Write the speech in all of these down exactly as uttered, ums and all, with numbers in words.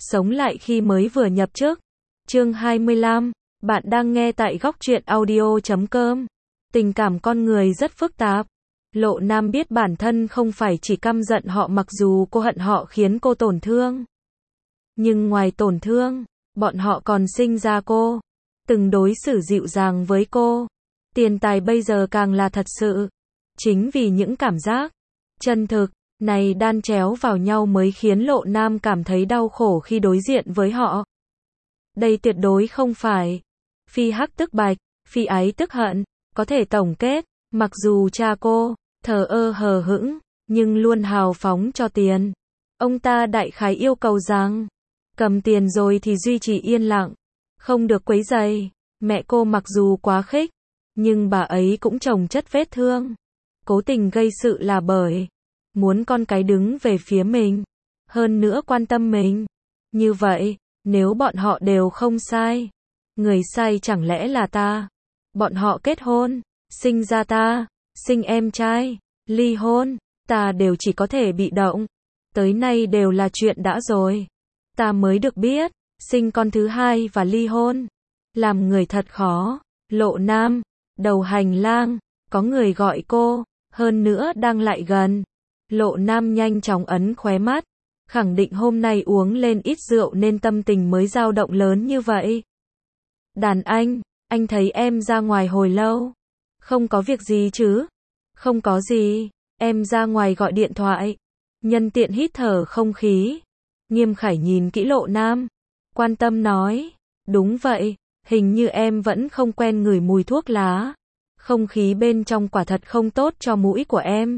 Sống lại khi mới vừa nhập chức. Chương hai mươi lăm. Bạn đang nghe tại góc truyện audio chấm com. Tình cảm con người rất phức tạp. Lộ Nam biết bản thân không phải chỉ căm giận họ mặc dù cô hận họ khiến cô tổn thương. Nhưng ngoài tổn thương, bọn họ còn sinh ra cô. Từng đối xử dịu dàng với cô. Tiền tài bây giờ càng là thật sự. Chính vì những cảm giác chân thực này đan chéo vào nhau mới khiến Lộ Nam cảm thấy đau khổ khi đối diện với họ. Đây tuyệt đối không phải phi hắc tức bạch, phi ái tức hận. Có thể tổng kết, mặc dù cha cô thờ ơ hờ hững, nhưng luôn hào phóng cho tiền. Ông ta đại khái yêu cầu rằng, cầm tiền rồi thì duy trì yên lặng, không được quấy rầy. Mẹ cô mặc dù quá khích, nhưng bà ấy cũng chồng chất vết thương. Cố tình gây sự là bởi muốn con cái đứng về phía mình, hơn nữa quan tâm mình. Như vậy, nếu bọn họ đều không sai, người sai chẳng lẽ là ta? Bọn họ kết hôn, sinh ra ta, sinh em trai, ly hôn, ta đều chỉ có thể bị động. Tới nay đều là chuyện đã rồi. Ta mới được biết, sinh con thứ hai và ly hôn. Làm người thật khó. Lộ Nam, đầu hành lang, có người gọi cô, hơn nữa đang lại gần. Lộ Nam nhanh chóng ấn khóe mắt, khẳng định hôm nay uống lên ít rượu nên tâm tình mới dao động lớn như vậy. Đàn anh, anh thấy em ra ngoài hồi lâu. Không có việc gì chứ? Không có gì, em ra ngoài gọi điện thoại. Nhân tiện hít thở không khí. Nghiêm Khải nhìn kỹ Lộ Nam, quan tâm nói, đúng vậy, hình như em vẫn không quen ngửi mùi thuốc lá. Không khí bên trong quả thật không tốt cho mũi của em.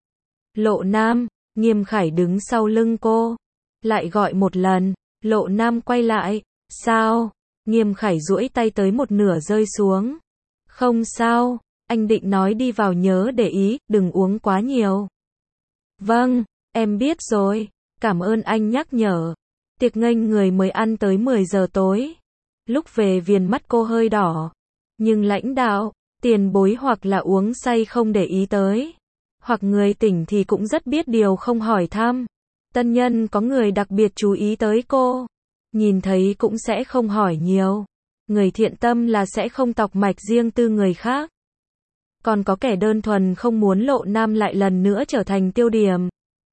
Lộ Nam, Nghiêm Khải đứng sau lưng cô, lại gọi một lần. Lộ Nam quay lại, sao? Nghiêm Khải duỗi tay tới một nửa rơi xuống. Không sao, anh định nói đi vào nhớ để ý, đừng uống quá nhiều. Vâng, em biết rồi, cảm ơn anh nhắc nhở. Tiệc nghênh người mới ăn tới mười giờ tối. Lúc về viền mắt cô hơi đỏ. Nhưng lãnh đạo, tiền bối hoặc là uống say không để ý tới, hoặc người tỉnh thì cũng rất biết điều không hỏi thăm. Tân nhân có người đặc biệt chú ý tới cô, nhìn thấy cũng sẽ không hỏi nhiều. Người thiện tâm là sẽ không tọc mạch riêng tư người khác. Còn có kẻ đơn thuần không muốn Lộ Nam lại lần nữa trở thành tiêu điểm.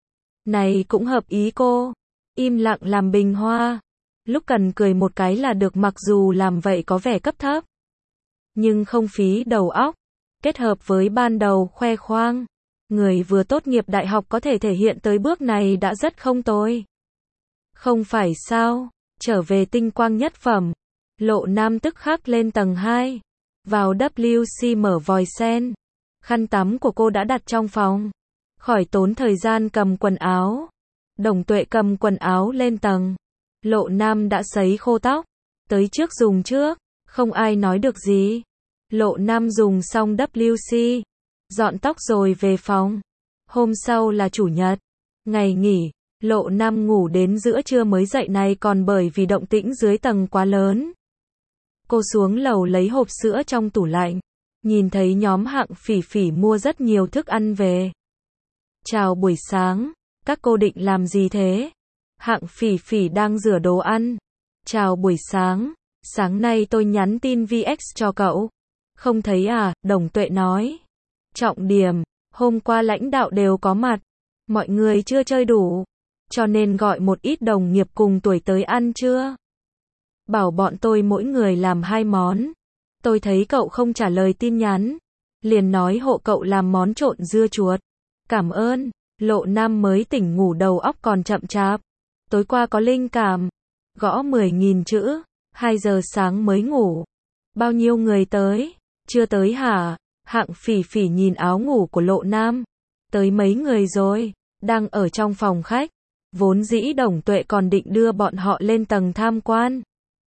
Này cũng hợp ý cô. Im lặng làm bình hoa. Lúc cần cười một cái là được, mặc dù làm vậy có vẻ cấp thấp. Nhưng không phí đầu óc. Kết hợp với ban đầu khoe khoang. Người vừa tốt nghiệp đại học có thể thể hiện tới bước này đã rất không tồi. Không phải sao? Trở về tinh quang nhất phẩm. Lộ Nam tức khắc lên tầng hai. Vào W C mở vòi sen. Khăn tắm của cô đã đặt trong phòng. Khỏi tốn thời gian cầm quần áo. Đồng Tuệ cầm quần áo lên tầng. Lộ Nam đã sấy khô tóc. Tới trước dùng trước. Không ai nói được gì. Lộ Nam dùng xong W C. Dọn tóc rồi về phòng. Hôm sau là chủ nhật. Ngày nghỉ. Lộ Nam ngủ đến giữa trưa mới dậy, này còn bởi vì động tĩnh dưới tầng quá lớn. Cô xuống lầu lấy hộp sữa trong tủ lạnh. Nhìn thấy nhóm Hạng Phỉ Phỉ mua rất nhiều thức ăn về. Chào buổi sáng. Các cô định làm gì thế? Hạng Phỉ Phỉ đang rửa đồ ăn. Chào buổi sáng. Sáng nay tôi nhắn tin V X cho cậu. Không thấy à? Đồng Tuệ nói. Trọng điểm, hôm qua lãnh đạo đều có mặt. Mọi người chưa chơi đủ. Cho nên gọi một ít đồng nghiệp cùng tuổi tới ăn trưa. Bảo bọn tôi mỗi người làm hai món. Tôi thấy cậu không trả lời tin nhắn. Liền nói hộ cậu làm món trộn dưa chuột. Cảm ơn. Lộ Nam mới tỉnh ngủ, đầu óc còn chậm chạp. Tối qua có linh cảm. Gõ mười nghìn chữ. hai giờ sáng mới ngủ. Bao nhiêu người tới? Chưa tới hả? Hạng Phỉ Phỉ nhìn áo ngủ của Lộ Nam. Tới mấy người rồi? Đang ở trong phòng khách. Vốn dĩ Đồng Tuệ còn định đưa bọn họ lên tầng tham quan.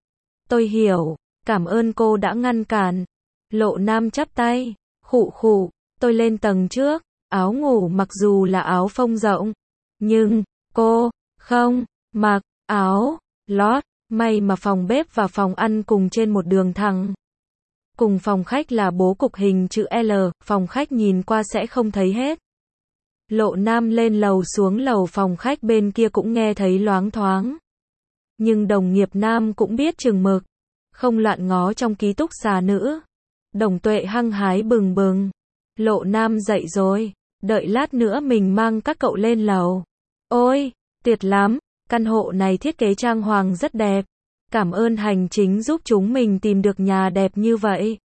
Tôi hiểu. Cảm ơn cô đã ngăn cản. Lộ Nam chắp tay. Khụ khụ. Tôi lên tầng trước. Áo ngủ mặc dù là áo phông rộng. Nhưng, cô, không, mặc, áo, lót. May mà phòng bếp và phòng ăn cùng trên một đường thẳng. Cùng phòng khách là bố cục hình chữ L. Phòng khách nhìn qua sẽ không thấy hết. Lộ Nam lên lầu xuống lầu, phòng khách bên kia cũng nghe thấy loáng thoáng. Nhưng đồng nghiệp nam cũng biết chừng mực, không loạn ngó trong ký túc xá nữa. Đồng Tuệ hăng hái bừng bừng. Lộ Nam dậy rồi, đợi lát nữa mình mang các cậu lên lầu. Ôi, tuyệt lắm, căn hộ này thiết kế trang hoàng rất đẹp. Cảm ơn hành chính giúp chúng mình tìm được nhà đẹp như vậy.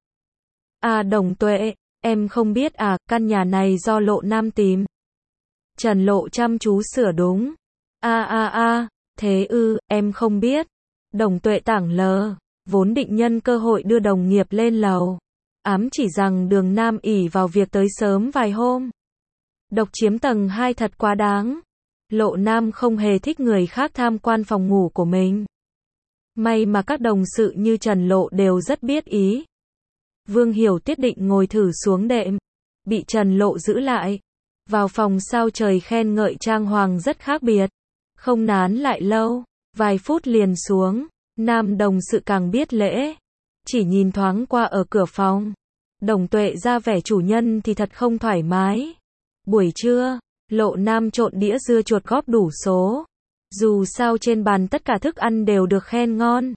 À Đồng Tuệ, em không biết à, căn nhà này do Lộ Nam tìm. Trần Lộ chăm chú sửa đúng. A a a, thế ư, em không biết. Đồng Tuệ tảng lờ, vốn định nhân cơ hội đưa đồng nghiệp lên lầu. Ám chỉ rằng Đường Nam ỷ vào việc tới sớm vài hôm. Độc chiếm tầng hai thật quá đáng. Lộ Nam không hề thích người khác tham quan phòng ngủ của mình. May mà các đồng sự như Trần Lộ đều rất biết ý. Vương Hiểu Tuyết định ngồi thử xuống đệm, bị Trần Lộ giữ lại. Vào phòng sao trời khen ngợi trang hoàng rất khác biệt. Không nán lại lâu, vài phút liền xuống. Nam đồng sự càng biết lễ. Chỉ nhìn thoáng qua ở cửa phòng. Đồng Tuệ ra vẻ chủ nhân thì thật không thoải mái. Buổi trưa, Lộ Nam trộn đĩa dưa chuột góp đủ số. Dù sao trên bàn tất cả thức ăn đều được khen ngon.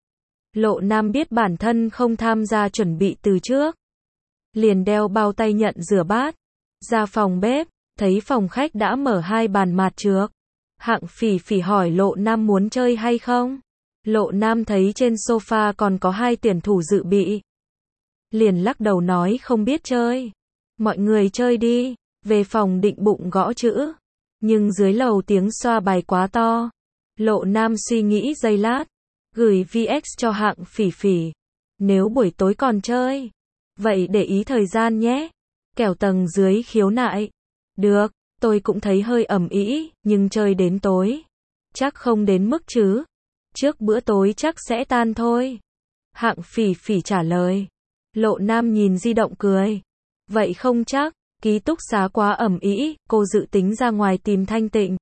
Lộ Nam biết bản thân không tham gia chuẩn bị từ trước. Liền đeo bao tay nhận rửa bát. Ra phòng bếp, thấy phòng khách đã mở hai bàn mạt trược. Hạng Phỉ Phỉ hỏi Lộ Nam muốn chơi hay không. Lộ Nam thấy trên sofa còn có hai tuyển thủ dự bị. Liền lắc đầu nói không biết chơi. Mọi người chơi đi. Về phòng định bụng gõ chữ. Nhưng dưới lầu tiếng xoa bài quá to. Lộ Nam suy nghĩ giây lát. Gửi vê ích cho Hạng Phỉ Phỉ. Nếu buổi tối còn chơi. Vậy để ý thời gian nhé. Kẻo tầng dưới khiếu nại. Được, tôi cũng thấy hơi ầm ĩ, nhưng chơi đến tối. Chắc không đến mức chứ. Trước bữa tối chắc sẽ tan thôi. Hạng Phỉ Phỉ trả lời. Lộ Nam nhìn di động cười. Vậy không chắc, ký túc xá quá ầm ĩ, cô dự tính ra ngoài tìm thanh tịnh.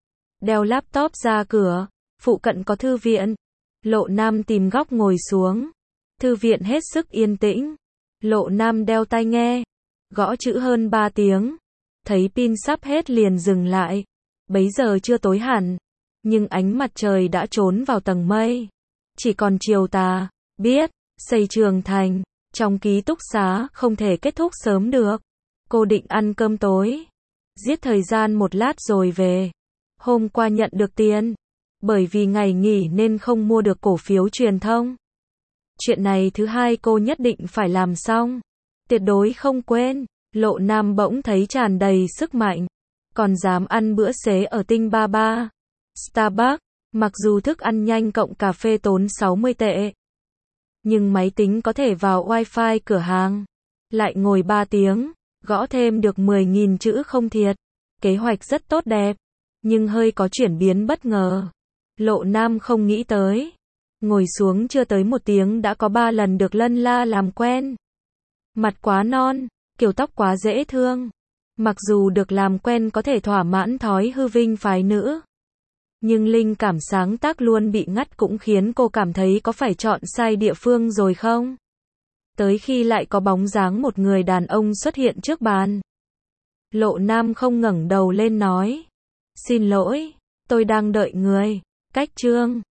Đeo laptop ra cửa, phụ cận có thư viện. Lộ Nam tìm góc ngồi xuống. Thư viện hết sức yên tĩnh. Lộ Nam đeo tai nghe. Gõ chữ hơn ba tiếng. Thấy pin sắp hết liền dừng lại. Bấy giờ chưa tối hẳn. Nhưng ánh mặt trời đã trốn vào tầng mây. Chỉ còn chiều tà. Biết, xây trường thành. Trong ký túc xá không thể kết thúc sớm được. Cô định ăn cơm tối. Giết thời gian một lát rồi về. Hôm qua nhận được tiền. Bởi vì ngày nghỉ nên không mua được cổ phiếu truyền thông. Chuyện này thứ hai cô nhất định phải làm xong. Tuyệt đối không quên. Lộ Nam bỗng thấy tràn đầy sức mạnh. Còn dám ăn bữa xế ở Tinh Ba Ba. Starbucks. Mặc dù thức ăn nhanh cộng cà phê tốn sáu mươi tệ. Nhưng máy tính có thể vào wifi cửa hàng. Lại ngồi ba tiếng. Gõ thêm được mười nghìn chữ không thiệt. Kế hoạch rất tốt đẹp. Nhưng hơi có chuyển biến bất ngờ. Lộ Nam không nghĩ tới. Ngồi xuống chưa tới một tiếng đã có ba lần được lân la làm quen. Mặt quá non, kiểu tóc quá dễ thương. Mặc dù được làm quen có thể thỏa mãn thói hư vinh phái nữ. Nhưng linh cảm sáng tác luôn bị ngắt cũng khiến cô cảm thấy có phải chọn sai địa phương rồi không? Tới khi lại có bóng dáng một người đàn ông xuất hiện trước bàn. Lộ Nam không ngẩng đầu lên nói. Xin lỗi, tôi đang đợi người. Cách chương